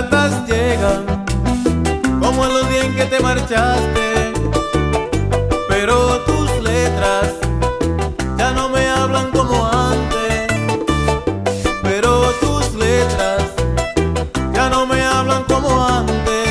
cartas llegan como en los días en que te marchaste, pero tus letras ya no me hablan como antes. Pero tus letras ya no me hablan como antes.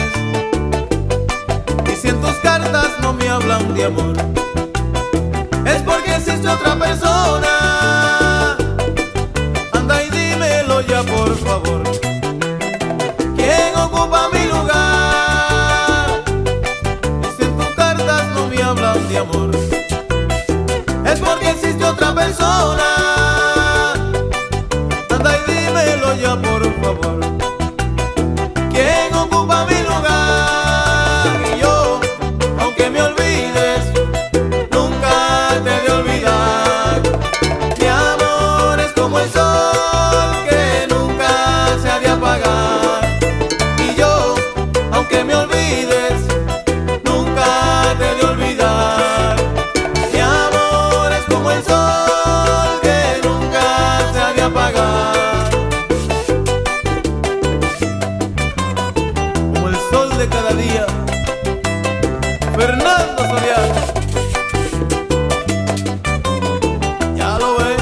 Y si en tus cartas no me hablan de amor, es porque existe otra persona. Anda y dímelo ya, por favor. ¿Quién ocupa mi lugar? Y si en tus cartas no me hablan de amor, es porque existe otra persona. Anda y dímelo ya, por favor. ¿Quién ocupa mi lugar? Y yo, aunque me olvides, nunca te he de olvidar. Mi amor es como el sol que nunca se ha de apagar. Y yo, aunque me olvides, nunca te he de olvidar. Mi amor es como el sol que nunca se ha de apagar. Como el sol de cada día, Fernando Soriano. Ya lo ves.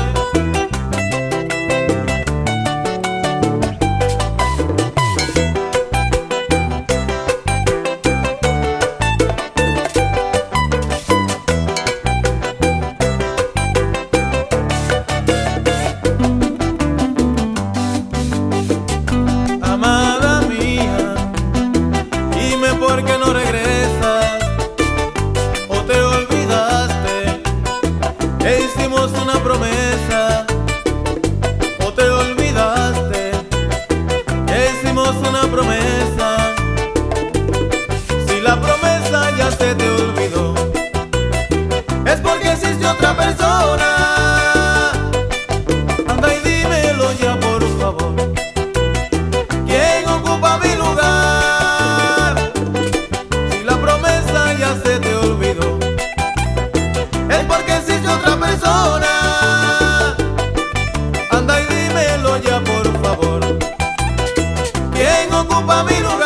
Amada mía, dime por qué no regresas, o te olvidaste que hicimos una promesa, o te olvidaste que hicimos una promesa. Si la promesa ya se te olvidó, es porque existe otra persona. Anda y dímelo ya, por favor. ¿Quién ocupa mi lugar? Si la promesa ya se te olvidó, es porque existe otra persona. Anda y dímelo ya, por favor. ¿Quién ocupa mi lugar?